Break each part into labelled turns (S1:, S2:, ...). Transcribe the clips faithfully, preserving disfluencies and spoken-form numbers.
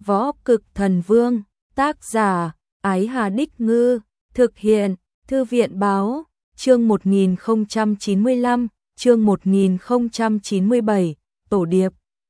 S1: Võ Cực Thần Vương, tác giả, Ái Hà Đích Ngư, thực hiện, Thư viện Báo, chương một nghìn không trăm chín mươi lăm, chương một nghìn không trăm chín mươi bảy, Tổ Điệp.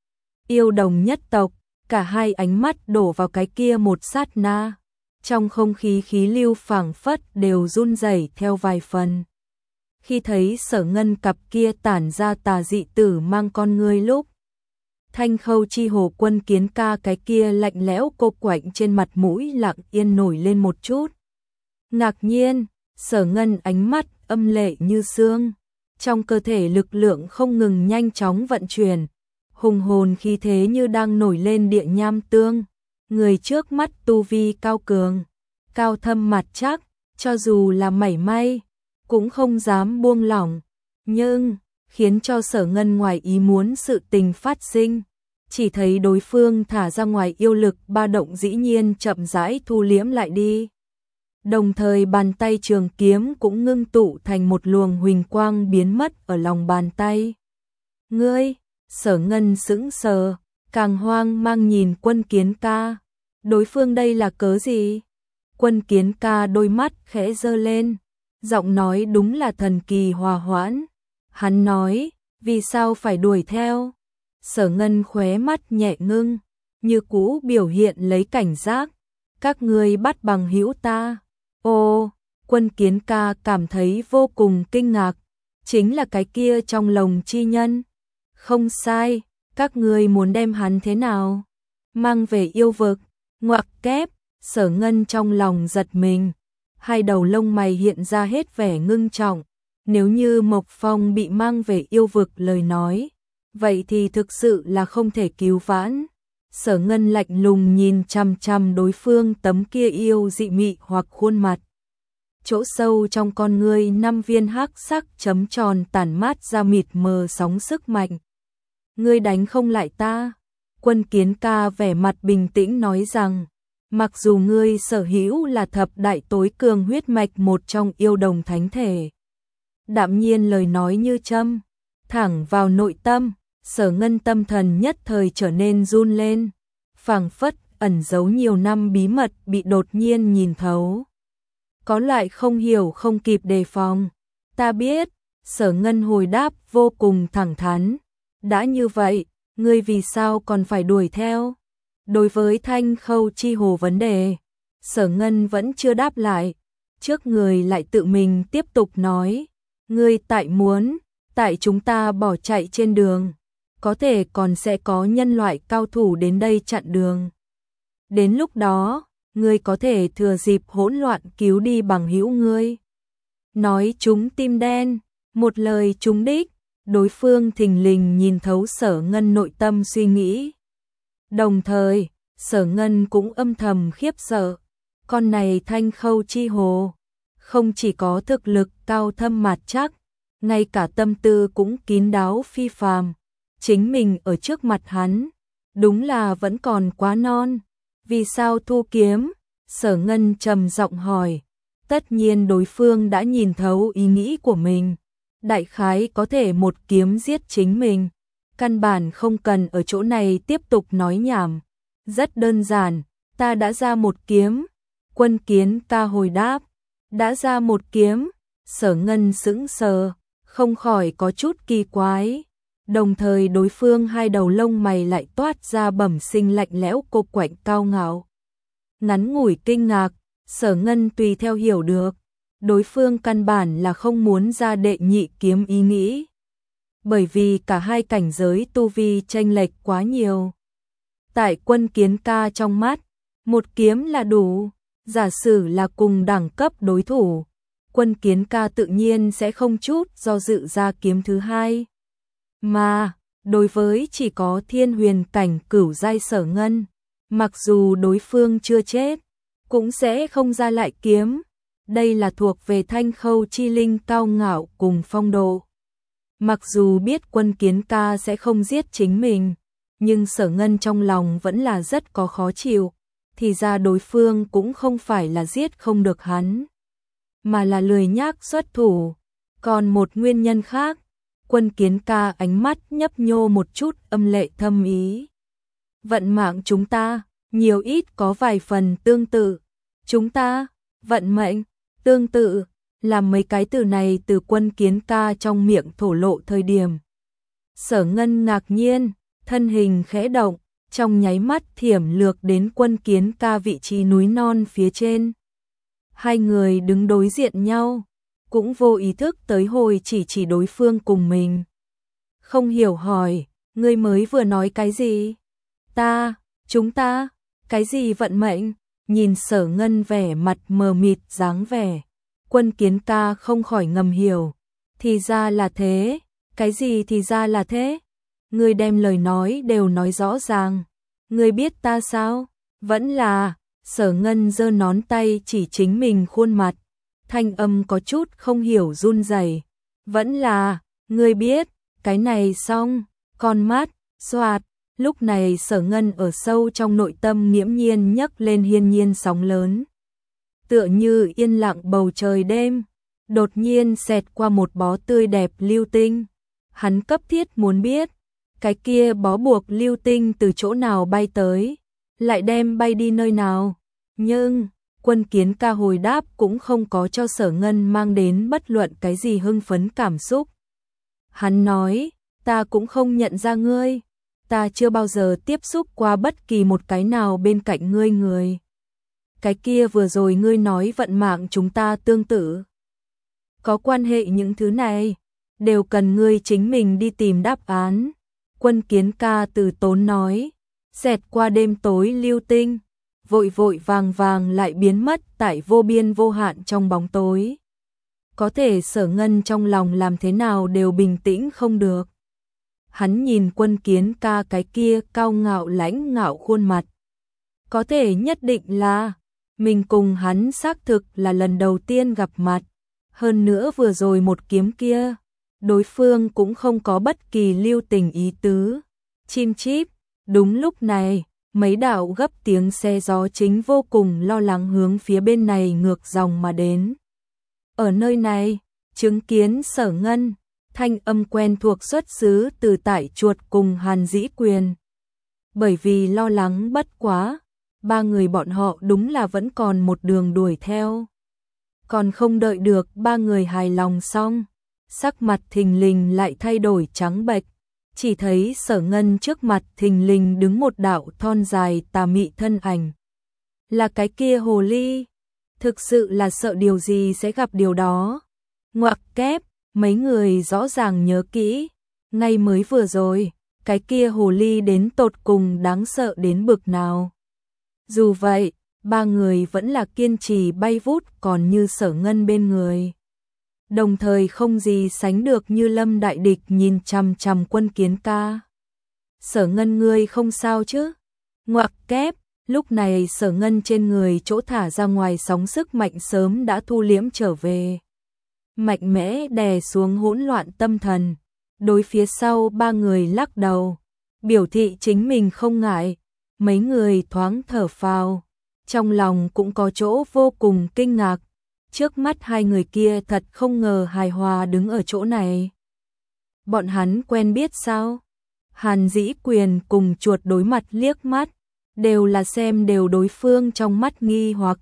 S1: Yêu đồng nhất tộc, cả hai ánh mắt đổ vào cái kia một sát na. Trong không khí khí lưu phảng phất đều run rẩy theo vài phần. Khi thấy Sở Ngân cặp kia tản ra tà dị tử mang con ngươi lúc, Thanh Khâu Chi Hồ Quân Kiến Ca cái kia lạnh lẽo cô quạnh trên mặt mũi lặng yên nổi lên một chút. Ngạc nhiên, Sở Ngân ánh mắt âm lệ như xương, trong cơ thể lực lượng không ngừng nhanh chóng vận chuyển, hùng hồn khí thế như đang nổi lên địa nham tương. Người trước mắt tu vi cao cường, cao thâm mặt chắc, cho dù là mảy may cũng không dám buông lỏng, nhưng khiến cho Sở Ngân ngoài ý muốn sự tình phát sinh, chỉ thấy đối phương thả ra ngoài yêu lực ba động dĩ nhiên chậm rãi thu liễm lại đi. Đồng thời bàn tay trường kiếm cũng ngưng tụ thành một luồng huỳnh quang biến mất ở lòng bàn tay. Ngươi, Sở Ngân sững sờ, càng hoang mang nhìn Quân Kiến Ca. Đối phương đây là cớ gì? Quân Kiến Ca đôi mắt khẽ giơ lên, giọng nói đúng là thần kỳ hòa hoãn. Hắn nói, vì sao phải đuổi theo? Sở Ngân khóe mắt nhẹ ngưng, như cũ biểu hiện lấy cảnh giác. Các ngươi bắt bằng hữu ta. Ô, Quân Kiến Ca cảm thấy vô cùng kinh ngạc. Chính là cái kia trong lồng chi nhân. Không sai, các ngươi muốn đem hắn thế nào? Mang về yêu vực. Ngoặc kép, Sở Ngân trong lòng giật mình. Hai đầu lông mày hiện ra hết vẻ ngưng trọng. Nếu như Mộc Phong bị mang về yêu vực lời nói, vậy thì thực sự là không thể cứu vãn. Sở Ngân lạnh lùng nhìn chằm chằm đối phương tấm kia yêu dị mị hoặc khuôn mặt. Chỗ sâu trong con ngươi năm viên hắc sắc chấm tròn tản mát ra mịt mờ sóng sức mạnh. Ngươi đánh không lại ta. Quân Kiến Ca vẻ mặt bình tĩnh nói rằng, mặc dù ngươi sở hữu là thập đại tối cường huyết mạch một trong yêu đồng thánh thể. Đạm nhiên lời nói như châm, thẳng vào nội tâm. Sở Ngân tâm thần nhất thời trở nên run lên, phảng phất ẩn giấu nhiều năm bí mật bị đột nhiên nhìn thấu. Có loại không hiểu không kịp đề phòng. Ta biết, Sở Ngân hồi đáp vô cùng thẳng thắn. Đã như vậy, ngươi vì sao còn phải đuổi theo? Đối với Thanh Khâu Chi Hồ vấn đề, Sở Ngân vẫn chưa đáp lại. Trước người lại tự mình tiếp tục nói, ngươi tại muốn, tại chúng ta bỏ chạy trên đường, có thể còn sẽ có nhân loại cao thủ đến đây chặn đường. Đến lúc đó, ngươi có thể thừa dịp hỗn loạn cứu đi bằng hữu ngươi. Nói trúng tim đen, một lời trúng đích, đối phương thình lình nhìn thấu Sở Ngân nội tâm suy nghĩ. Đồng thời, Sở Ngân cũng âm thầm khiếp sợ. Con này Thanh Khâu Chi Hồ, không chỉ có thực lực cao thâm mặt chắc, ngay cả tâm tư cũng kín đáo phi phàm. Chính mình ở trước mặt hắn, đúng là vẫn còn quá non. Vì sao thu kiếm? Sở Ngân trầm giọng hỏi. Tất nhiên đối phương đã nhìn thấu ý nghĩ của mình. Đại khái có thể một kiếm giết chính mình. Căn bản không cần ở chỗ này tiếp tục nói nhảm. Rất đơn giản, ta đã ra một kiếm. Quân Kiến Ca hồi đáp. Đã ra một kiếm. Sở Ngân sững sờ, không khỏi có chút kỳ quái. Đồng thời đối phương hai đầu lông mày lại toát ra bẩm sinh lạnh lẽo cô quạnh cao ngạo. Ngắn ngủi kinh ngạc, Sở Ngân tùy theo hiểu được, đối phương căn bản là không muốn ra đệ nhị kiếm ý nghĩ. Bởi vì cả hai cảnh giới tu vi chênh lệch quá nhiều. Tại Quân Kiến Ca trong mắt, một kiếm là đủ, giả sử là cùng đẳng cấp đối thủ, Quân Kiến Ca tự nhiên sẽ không chút do dự ra kiếm thứ hai. Mà, đối với chỉ có thiên huyền cảnh cửu giai Sở Ngân, mặc dù đối phương chưa chết, cũng sẽ không ra lại kiếm. Đây là thuộc về Thanh Khâu Chi Linh cao ngạo cùng phong độ. Mặc dù biết Quân Kiến Ca sẽ không giết chính mình, nhưng Sở Ngân trong lòng vẫn là rất có khó chịu. Thì ra đối phương cũng không phải là giết không được hắn, mà là lười nhác xuất thủ. Còn một nguyên nhân khác, Quân Kiến Ca ánh mắt nhấp nhô một chút âm lệ thâm ý. Vận mạng chúng ta, nhiều ít có vài phần tương tự. Chúng ta, vận mệnh, tương tự, là mấy cái từ này từ Quân Kiến ca trong miệng thổ lộ thời điểm. Sở Ngân ngạc nhiên, thân hình khẽ động, trong nháy mắt thiểm lược đến Quân Kiến ca vị trí núi non phía trên. Hai người đứng đối diện nhau, cũng vô ý thức tới hồi chỉ chỉ đối phương cùng mình. Không hiểu hỏi, ngươi mới vừa nói cái gì? Ta, chúng ta, cái gì vận mệnh? Nhìn Sở Ngân vẻ mặt mờ mịt dáng vẻ. Quân Kiến ca không khỏi ngầm hiểu. Thì ra là thế, cái gì thì ra là thế? Ngươi đem lời nói đều nói rõ ràng. Ngươi biết ta sao? Vẫn là, Sở Ngân giơ nón tay chỉ chính mình khuôn mặt. Thanh âm có chút không hiểu run rẩy. Vẫn là, ngươi biết, cái này xong, con mắt, xoạt. Lúc này Sở Ngân ở sâu trong nội tâm nghiễm nhiên nhấc lên hiên nhiên sóng lớn. Tựa như yên lặng bầu trời đêm, đột nhiên xẹt qua một bó tươi đẹp lưu tinh. Hắn cấp thiết muốn biết, cái kia bó buộc lưu tinh từ chỗ nào bay tới, lại đem bay đi nơi nào. Nhưng, Quân Kiến ca hồi đáp cũng không có cho Sở Ngân mang đến bất luận cái gì hưng phấn cảm xúc. Hắn nói, ta cũng không nhận ra ngươi, ta chưa bao giờ tiếp xúc qua bất kỳ một cái nào bên cạnh ngươi người. Cái kia vừa rồi ngươi nói vận mạng chúng ta tương tự. Có quan hệ những thứ này, đều cần ngươi chính mình đi tìm đáp án. Quân Kiến ca từ tốn nói, xẹt qua đêm tối lưu tinh, vội vội vàng vàng lại biến mất tại vô biên vô hạn trong bóng tối. Có thể Sở Ngân trong lòng làm thế nào đều bình tĩnh không được. Hắn nhìn Quân Kiến ca cái kia cao ngạo lãnh ngạo khuôn mặt. Có thể nhất định là mình cùng hắn xác thực là lần đầu tiên gặp mặt. Hơn nữa vừa rồi một kiếm kia, đối phương cũng không có bất kỳ lưu tình ý tứ. Chim chíp, đúng lúc này, mấy đạo gấp tiếng xe gió chính vô cùng lo lắng hướng phía bên này ngược dòng mà đến. Ở nơi này, chứng kiến Sở Ngân, thanh âm quen thuộc xuất xứ từ tại chuột cùng Hàn Dĩ Quyền. Bởi vì lo lắng bất quá, ba người bọn họ đúng là vẫn còn một đường đuổi theo. Còn không đợi được ba người hài lòng xong, sắc mặt thình lình lại thay đổi trắng bệch, chỉ thấy Sở Ngân trước mặt thình lình đứng một đạo thon dài tà mị thân ảnh. Là cái kia hồ ly, thực sự là sợ điều gì sẽ gặp điều đó. Ngoặc kép, mấy người rõ ràng nhớ kỹ, ngay mới vừa rồi, cái kia hồ ly đến tột cùng đáng sợ đến bực nào. Dù vậy, ba người vẫn là kiên trì bay vút còn như Sở Ngân bên người. Đồng thời không gì sánh được như lâm đại địch nhìn chằm chằm Quân Kiến ca. Sở Ngân ngươi không sao chứ? Ngoặc kép, lúc này Sở Ngân trên người chỗ thả ra ngoài sóng sức mạnh sớm đã thu liễm trở về. Mạnh mẽ đè xuống hỗn loạn tâm thần. Đối phía sau ba người lắc đầu, biểu thị chính mình không ngại. Mấy người thoáng thở phào, trong lòng cũng có chỗ vô cùng kinh ngạc. Trước mắt hai người kia thật không ngờ hài hòa đứng ở chỗ này. Bọn hắn quen biết sao? Hàn Dĩ Quyền cùng chuột đối mặt liếc mắt, đều là xem đều đối phương trong mắt nghi hoặc,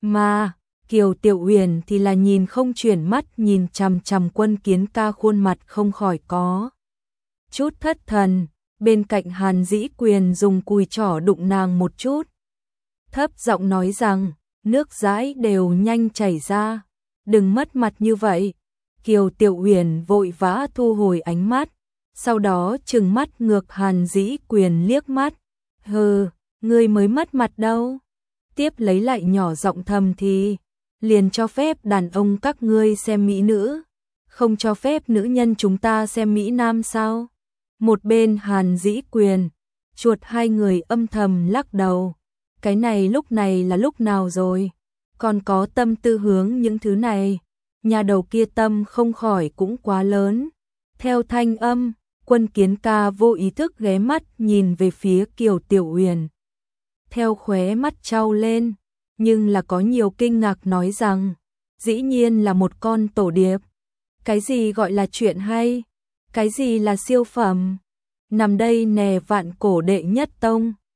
S1: mà Kiều Tiểu Uyển thì là nhìn không chuyển mắt nhìn chằm chằm Quân Kiến ca khuôn mặt không khỏi có chút thất thần. Bên cạnh Hàn Dĩ Quyền dùng cùi trỏ đụng nàng một chút, thấp giọng nói rằng, nước dãi đều nhanh chảy ra, đừng mất mặt như vậy. Kiều Tiểu Uyển vội vã thu hồi ánh mắt, sau đó trừng mắt ngược Hàn Dĩ Quyền liếc mắt, hừ, ngươi mới mất mặt đâu. Tiếp lấy lại nhỏ giọng thầm thì, liền cho phép đàn ông các ngươi xem mỹ nữ, không cho phép nữ nhân chúng ta xem mỹ nam sao? Một bên Hàn Dĩ Quyền, chuột hai người âm thầm lắc đầu. Cái này lúc này là lúc nào rồi? Còn có tâm tư hướng những thứ này. Nhà đầu kia tâm không khỏi cũng quá lớn. Theo thanh âm, Quân Kiến ca vô ý thức ghé mắt nhìn về phía Kiều Tiểu Uyển. Theo khóe mắt trao lên, nhưng là có nhiều kinh ngạc nói rằng, dĩ nhiên là một con tổ điệp. Cái gì gọi là chuyện hay? Cái gì là siêu phẩm? Nằm đây nè vạn cổ đệ nhất tông.